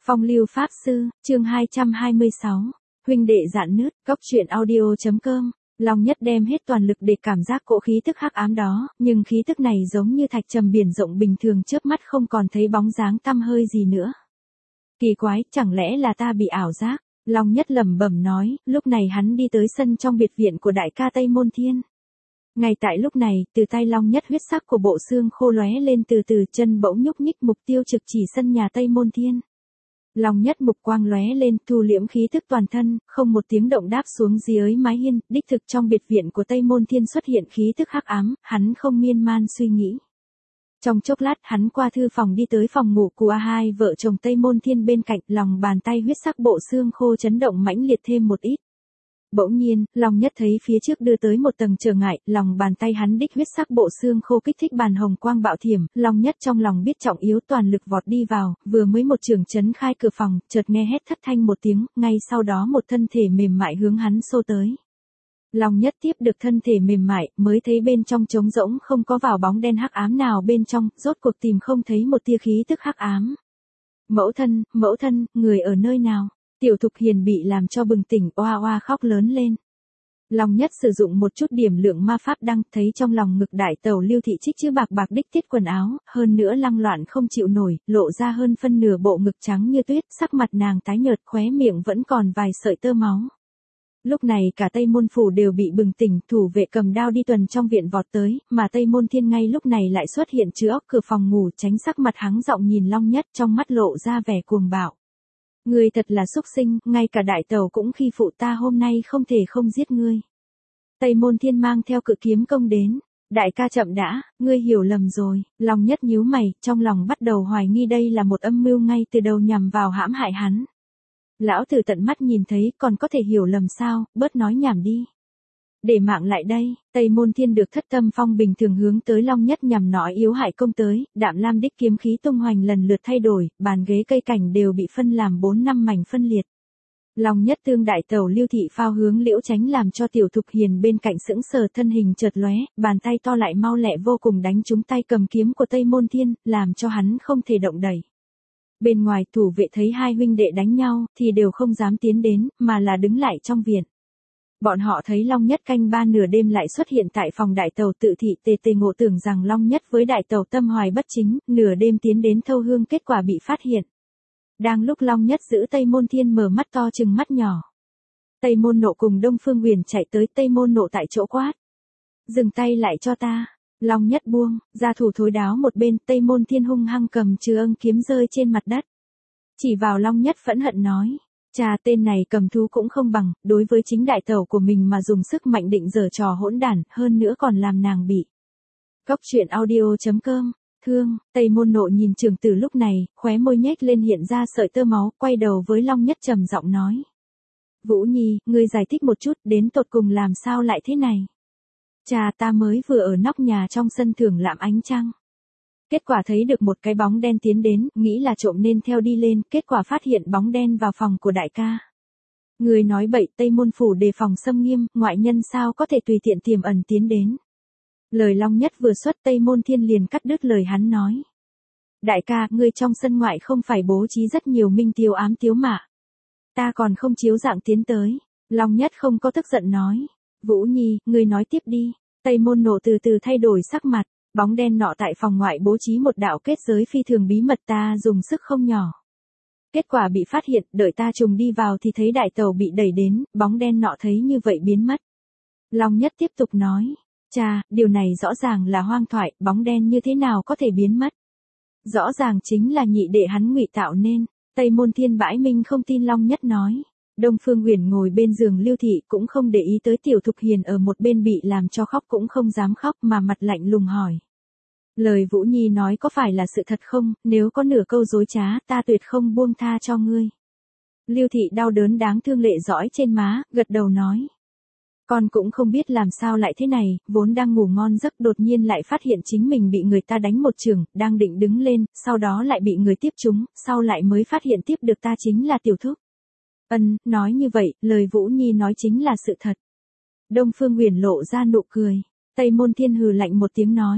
Phong lưu pháp sư, chương 226. Huynh đệ dạn nứt, góc truyện audio.com. Long Nhất đem hết toàn lực để cảm giác cỗ khí tức hắc ám đó, nhưng khí tức này giống như thạch trầm biển rộng bình thường, chớp mắt không còn thấy bóng dáng tăm hơi gì nữa. Kỳ quái, chẳng lẽ là ta bị ảo giác? Long Nhất lẩm bẩm nói, lúc này hắn đi tới sân trong biệt viện của đại ca Tây Môn Thiên. Ngay tại lúc này, từ tay Long Nhất huyết sắc của bộ xương khô lóe lên từ từ, chân bỗng nhúc nhích, mục tiêu trực chỉ sân nhà Tây Môn Thiên. Long Nhất mục quang lóe lên, thu liễm khí tức toàn thân, không một tiếng động đáp xuống dưới mái hiên, đích thực trong biệt viện của Tây Môn Thiên xuất hiện khí tức hắc ám, hắn không miên man suy nghĩ. Trong chốc lát, hắn qua thư phòng đi tới phòng ngủ của hai vợ chồng Tây Môn Thiên bên cạnh, lòng bàn tay huyết sắc bộ xương khô chấn động mãnh liệt thêm một ít. Bỗng nhiên, Long Nhất thấy phía trước đưa tới một tầng trở ngại, lòng bàn tay hắn đích huyết sắc bộ xương khô kích thích bàn hồng quang bạo thiểm, Long Nhất trong lòng biết trọng yếu toàn lực vọt đi vào, vừa mới một trường chấn khai cửa phòng, chợt nghe hét thất thanh một tiếng, ngay sau đó một thân thể mềm mại hướng hắn xô tới. Long Nhất tiếp được thân thể mềm mại, mới thấy bên trong trống rỗng không có vào bóng đen hắc ám nào bên trong, rốt cuộc tìm không thấy một tia khí tức hắc ám. Mẫu thân, người ở nơi nào? Tiểu Thục Hiền bị làm cho bừng tỉnh, oa oa khóc lớn lên. Long Nhất sử dụng một chút điểm lượng ma pháp đăng, thấy trong lòng ngực đại tẩu Lưu Thị Trích chữ bạc bạc đích tiết quần áo, hơn nữa lăng loạn không chịu nổi, lộ ra hơn phân nửa bộ ngực trắng như tuyết, sắc mặt nàng tái nhợt, khóe miệng vẫn còn vài sợi tơ máu. Lúc này cả Tây Môn phủ đều bị bừng tỉnh, thủ vệ cầm đao đi tuần trong viện vọt tới, mà Tây Môn Thiên ngay lúc này lại xuất hiện chữa cửa phòng ngủ, tránh sắc mặt hắng giọng nhìn Long Nhất, trong mắt lộ ra vẻ cuồng bạo. Ngươi thật là xúc sinh, ngay cả đại tẩu cũng khi phụ ta, hôm nay không thể không giết ngươi. Tây Môn Thiên mang theo cự kiếm công đến. Đại ca chậm đã, ngươi hiểu lầm rồi. Long Nhất nhíu mày, trong lòng bắt đầu hoài nghi đây là một âm mưu ngay từ đầu nhằm vào hãm hại hắn. Lão tử tận mắt nhìn thấy, còn có thể hiểu lầm sao, bớt nói nhảm đi. Để mạng lại đây, Tây Môn Thiên được Thất Tâm Phong bình thường hướng tới Long Nhất nhằm nói yếu hại công tới, đạm lam đích kiếm khí tung hoành lần lượt thay đổi, bàn ghế cây cảnh đều bị phân làm 4-5 mảnh phân liệt. Long Nhất tương đại tẩu Lưu Thị phao hướng Liễu Chánh làm cho Tiểu Thục Hiền bên cạnh sững sờ, thân hình chợt lóe, bàn tay to lại mau lẹ vô cùng đánh trúng tay cầm kiếm của Tây Môn Thiên, làm cho hắn không thể động đậy. Bên ngoài thủ vệ thấy hai huynh đệ đánh nhau, thì đều không dám tiến đến, mà là đứng lại trong viện. Bọn họ thấy Long Nhất canh ba nửa đêm lại xuất hiện tại phòng đại tẩu Tự Thị, tề ngộ tưởng rằng Long Nhất với đại tẩu tâm hoài bất chính, nửa đêm tiến đến thâu hương, kết quả bị phát hiện. Đang lúc Long Nhất giữ Tây Môn Thiên mở mắt to chừng mắt nhỏ. Tây Môn Nộ cùng Đông Phương Huyền chạy tới, Tây Môn Nộ tại chỗ quát. Dừng tay lại cho ta. Long Nhất buông, ra thủ thối đáo một bên, Tây Môn Thiên hung hăng cầm Trừ Âng kiếm rơi trên mặt đất. Chỉ vào Long Nhất phẫn hận nói. Cha, tên này cầm thú cũng không bằng, đối với chính đại tẩu của mình mà dùng sức mạnh định giở trò hỗn đản, hơn nữa còn làm nàng bị. Góc truyện audio.com. Thương, Tây Môn Nộ nhìn trưởng tử lúc này, khóe môi nhếch lên hiện ra sợi tơ máu, quay đầu với Long Nhất trầm giọng nói. Vũ Nhi, ngươi giải thích một chút, đến tột cùng làm sao lại thế này? Cha, ta mới vừa ở nóc nhà trong sân thưởng lãm ánh trăng. Kết quả thấy được một cái bóng đen tiến đến, nghĩ là trộm nên theo đi lên, kết quả phát hiện bóng đen vào phòng của đại ca. Người nói bậy, Tây Môn phủ đề phòng xâm nghiêm, ngoại nhân sao có thể tùy tiện tiềm ẩn tiến đến. Lời Long Nhất vừa xuất, Tây Môn Thiên liền cắt đứt lời hắn nói. Đại ca, ngươi trong sân ngoại không phải bố trí rất nhiều minh tiêu ám tiếu mạ. Ta còn không chiếu dạng tiến tới. Long Nhất không có tức giận nói. Vũ Nhi, ngươi nói tiếp đi. Tây Môn Nộ từ từ thay đổi sắc mặt. Bóng đen nọ tại phòng ngoại bố trí một đạo kết giới phi thường bí mật, ta dùng sức không nhỏ. Kết quả bị phát hiện, đợi ta trùng đi vào thì thấy đại tàu bị đẩy đến, bóng đen nọ thấy như vậy biến mất. Long Nhất tiếp tục nói. Cha, điều này rõ ràng là hoang thoại, bóng đen như thế nào có thể biến mất? Rõ ràng chính là nhị đệ hắn ngụy tạo nên. Tây Môn Thiên bãi minh không tin. Long Nhất nói. Đông Phương Huyền ngồi bên giường Lưu Thị cũng không để ý tới Tiểu Thục Hiền ở một bên bị làm cho khóc cũng không dám khóc, mà mặt lạnh lùng hỏi. Lời Vũ Nhi nói có phải là sự thật không, nếu có nửa câu dối trá, ta tuyệt không buông tha cho ngươi. Lưu Thị đau đớn đáng thương lệ dõi trên má, gật đầu nói. Con cũng không biết làm sao lại thế này, vốn đang ngủ ngon giấc đột nhiên lại phát hiện chính mình bị người ta đánh một chưởng, đang định đứng lên, sau đó lại bị người tiếp trúng, sau lại mới phát hiện tiếp được ta chính là Tiểu Thúc. Nói như vậy, lời Vũ Nhi nói chính là sự thật. Đông Phương Huyền lộ ra nụ cười. Tây Môn Thiên hừ lạnh một tiếng nói.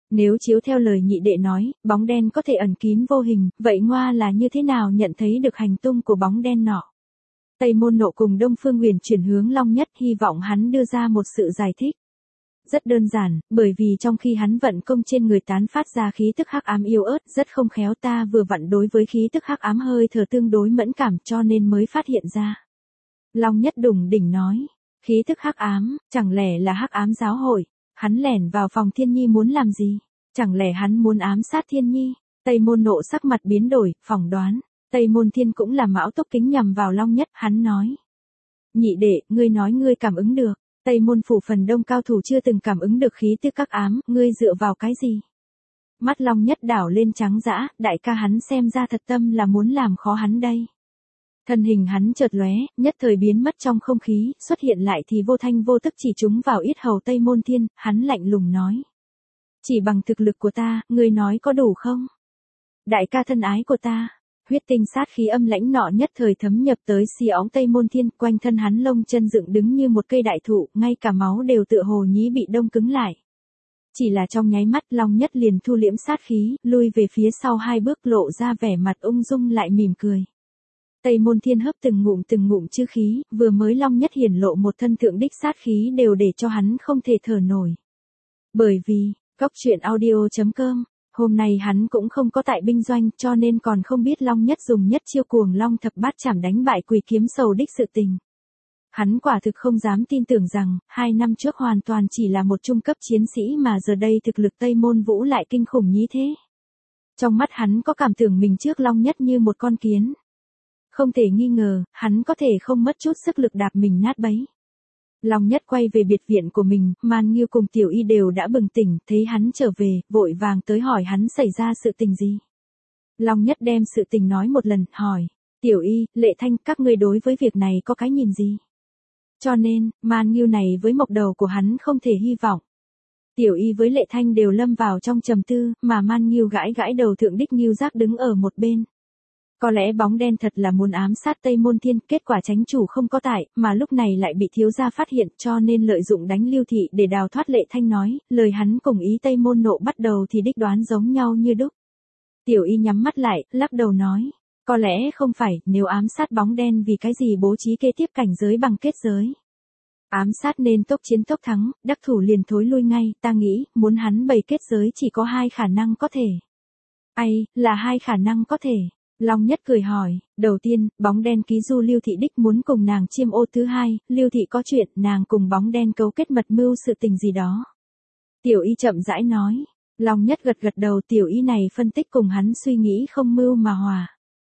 Nếu chiếu theo lời nhị đệ nói, bóng đen có thể ẩn kín vô hình, vậy Ngoa là như thế nào nhận thấy được hành tung của bóng đen nọ? Tây Môn Nộ cùng Đông Phương Huyền chuyển hướng Long Nhất, hy vọng hắn đưa ra một sự giải thích. Rất đơn giản, bởi vì trong khi hắn vận công trên người tán phát ra khí tức hắc ám yếu ớt, rất không khéo, ta vừa vặn đối với khí tức hắc ám hơi thở tương đối mẫn cảm cho nên mới phát hiện ra. Long Nhất đủng đỉnh nói, khí tức hắc ám, chẳng lẽ là hắc ám giáo hội? Hắn lẻn vào phòng Thiên Nhi muốn làm gì? Chẳng lẽ hắn muốn ám sát Thiên Nhi? Tây Môn Nộ sắc mặt biến đổi, phỏng đoán. Tây Môn Thiên cũng là mão tốc kính nhằm vào Long Nhất, hắn nói. Nhị đệ, ngươi nói ngươi cảm ứng được. Tây Môn phủ phần đông cao thủ chưa từng cảm ứng được khí tức hắc ám, ngươi dựa vào cái gì? Mắt Long Nhất đảo lên trắng dã, đại ca hắn xem ra thật tâm là muốn làm khó hắn đây. Thân hình hắn chợt lóe, nhất thời biến mất trong không khí, xuất hiện lại thì vô thanh vô tức chỉ trúng vào yết hầu Tây Môn Thiên, hắn lạnh lùng nói. Chỉ bằng thực lực của ta, ngươi nói có đủ không? Đại ca thân ái của ta. Huyết tinh sát khí âm lãnh nọ nhất thời thấm nhập tới xi óng Tây Môn Thiên, quanh thân hắn lông chân dựng đứng như một cây đại thụ, ngay cả máu đều tựa hồ nhĩ bị đông cứng lại. Chỉ là trong nháy mắt Long Nhất liền thu liễm sát khí, lui về phía sau 2 bước lộ ra vẻ mặt ung dung lại mỉm cười. Tây Môn Thiên hấp từng ngụm chư khí, vừa mới Long Nhất hiển lộ một thân thượng đích sát khí đều để cho hắn không thể thở nổi. Bởi vì, Góc Truyện Audio.com, hôm nay hắn cũng không có tại binh doanh cho nên còn không biết Long Nhất dùng nhất chiêu Cuồng Long thập bát chảm đánh bại Quỷ Kiếm Sầu đích sự tình. Hắn quả thực không dám tin tưởng rằng, 2 năm trước hoàn toàn chỉ là một trung cấp chiến sĩ mà giờ đây thực lực Tây Môn Vũ lại kinh khủng như thế. Trong mắt hắn có cảm tưởng mình trước Long Nhất như một con kiến. Không thể nghi ngờ, hắn có thể không mất chút sức lực đạp mình nát bấy. Long Nhất quay về biệt viện của mình, Man Nghiêu cùng Tiểu Y đều đã bừng tỉnh, thấy hắn trở về, vội vàng tới hỏi hắn xảy ra sự tình gì. Long Nhất đem sự tình nói một lần, hỏi, Tiểu Y, Lệ Thanh, các ngươi đối với việc này có cái nhìn gì? Cho nên, Man Nghiêu này với mộc đầu của hắn không thể hy vọng. Tiểu Y với Lệ Thanh đều lâm vào trong trầm tư, mà Man Nghiêu gãi gãi đầu thượng đích Nghiêu Giác đứng ở một bên. Có lẽ bóng đen thật là muốn ám sát Tây Môn Thiên, kết quả chánh chủ không có tại, mà lúc này lại bị thiếu gia phát hiện cho nên lợi dụng đánh Lưu Thị để đào thoát. Lệ Thanh nói, lời hắn cùng ý Tây Môn Nộ bắt đầu thì đích đoán giống nhau như đúc. Tiểu Y nhắm mắt lại, lắc đầu nói, có lẽ không phải, nếu ám sát bóng đen vì cái gì bố trí kế tiếp cảnh giới bằng kết giới. Ám sát nên tốc chiến tốc thắng, đắc thủ liền thối lui ngay, ta nghĩ, muốn hắn bày kết giới chỉ có 2 khả năng có thể. Ai, là 2 khả năng có thể. Long Nhất cười hỏi, đầu tiên, bóng đen ký du Lưu Thị đích muốn cùng nàng chiêm ô. Thứ hai, Lưu Thị có chuyện, nàng cùng bóng đen cấu kết mật mưu sự tình gì đó. Tiểu Y chậm rãi nói, Long Nhất gật gật đầu. Tiểu Y này phân tích cùng hắn suy nghĩ không mưu mà hòa.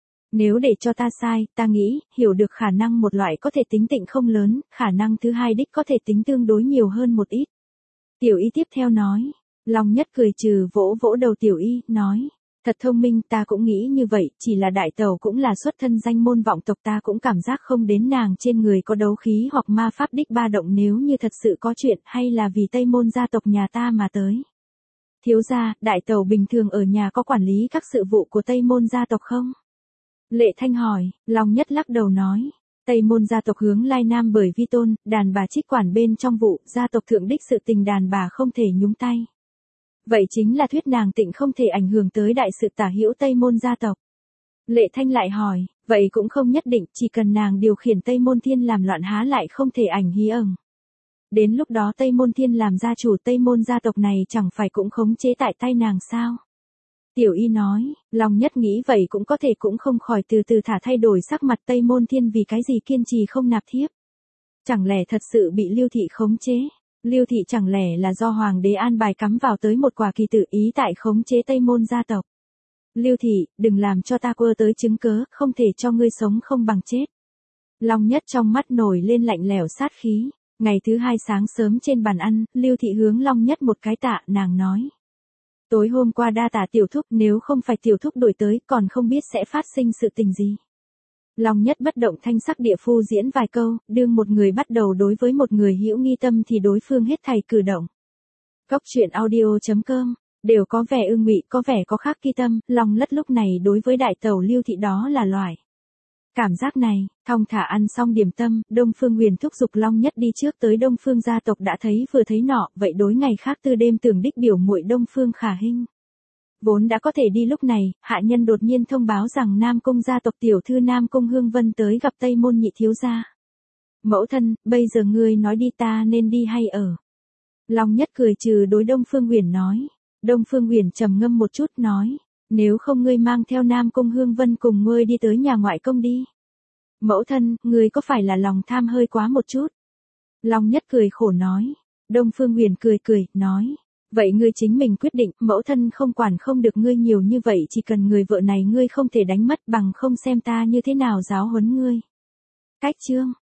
Nếu để cho ta sai, ta nghĩ, hiểu được khả năng một loại có thể tính tịnh không lớn, khả năng thứ hai đích có thể tính tương đối nhiều hơn một ít. Tiểu Y tiếp theo nói, Long Nhất cười trừ vỗ vỗ đầu Tiểu Y, nói. Thật thông minh, ta cũng nghĩ như vậy, chỉ là đại tẩu cũng là xuất thân danh môn vọng tộc, ta cũng cảm giác không đến nàng trên người có đấu khí hoặc ma pháp đích ba động, nếu như thật sự có chuyện hay là vì Tây Môn gia tộc nhà ta mà tới. Thiếu gia, đại tẩu bình thường ở nhà có quản lý các sự vụ của Tây Môn gia tộc không? Lệ Thanh hỏi. Long Nhất lắc đầu nói. Tây Môn gia tộc hướng Lai Nam bởi vi tôn, đàn bà trích quản bên trong vụ, gia tộc thượng đích sự tình đàn bà không thể nhúng tay. Vậy chính là thuyết nàng tịnh không thể ảnh hưởng tới đại sự tả hữu Tây Môn gia tộc. Lệ Thanh lại hỏi, vậy cũng không nhất định, chỉ cần nàng điều khiển Tây Môn Thiên làm loạn há lại không thể ảnh hí ẩn. Đến lúc đó Tây Môn Thiên làm gia chủ Tây Môn gia tộc này chẳng phải cũng khống chế tại tay nàng sao? Tiểu Y nói, Long Nhất nghĩ vậy cũng có thể, cũng không khỏi từ từ thả thay đổi sắc mặt. Tây Môn Thiên vì cái gì kiên trì không nạp thiếp? Chẳng lẽ thật sự bị Lưu Thị khống chế? Lưu Thị chẳng lẽ là do hoàng đế an bài cắm vào tới một quả kỳ tử ý tại khống chế Tây Môn gia tộc? Lưu Thị, đừng làm cho ta quơ tới chứng cớ, không thể cho ngươi sống không bằng chết. Long Nhất trong mắt nổi lên lạnh lẽo sát khí. Ngày thứ hai sáng sớm trên bàn ăn, Lưu Thị hướng Long Nhất một cái tạ, nàng nói. Tối hôm qua đa tạ tiểu thúc, nếu không phải tiểu thúc đổi tới, còn không biết sẽ phát sinh sự tình gì. Long Nhất bất động thanh sắc địa phu diễn vài câu, đương một người bắt đầu đối với một người hữu nghi tâm thì đối phương hết thảy cử động. Góc Truyện Audio.com, đều có vẻ ưng ngụy, có vẻ có khác kỳ tâm. Long Lất lúc này đối với đại tẩu Lưu Thị đó là loại Cảm giác này, thong thả ăn xong điểm tâm, Đông Phương Huyền thúc giục Long Nhất đi trước tới Đông Phương gia tộc đã thấy vừa thấy nọ, vậy đối ngày khác tư đêm tưởng đích biểu muội Đông Phương Khả Hinh. Vốn đã có thể đi lúc này, hạ nhân đột nhiên thông báo rằng Nam Cung gia tộc tiểu thư Nam Cung Hương Vân tới gặp Tây Môn nhị thiếu gia. Mẫu thân, bây giờ ngươi nói đi ta nên đi hay ở? Long Nhất cười trừ đối Đông Phương Huyền nói. Đông Phương Huyền trầm ngâm một chút nói, nếu không ngươi mang theo Nam Cung Hương Vân cùng ngươi đi tới nhà ngoại công đi. Mẫu thân, ngươi có phải là lòng tham hơi quá một chút? Long Nhất cười khổ nói. Đông Phương Huyền cười cười, nói, vậy ngươi chính mình quyết định, mẫu thân không quản không được ngươi nhiều như vậy, chỉ cần người vợ này ngươi không thể đánh mất bằng không xem ta như thế nào giáo huấn ngươi. Cách chương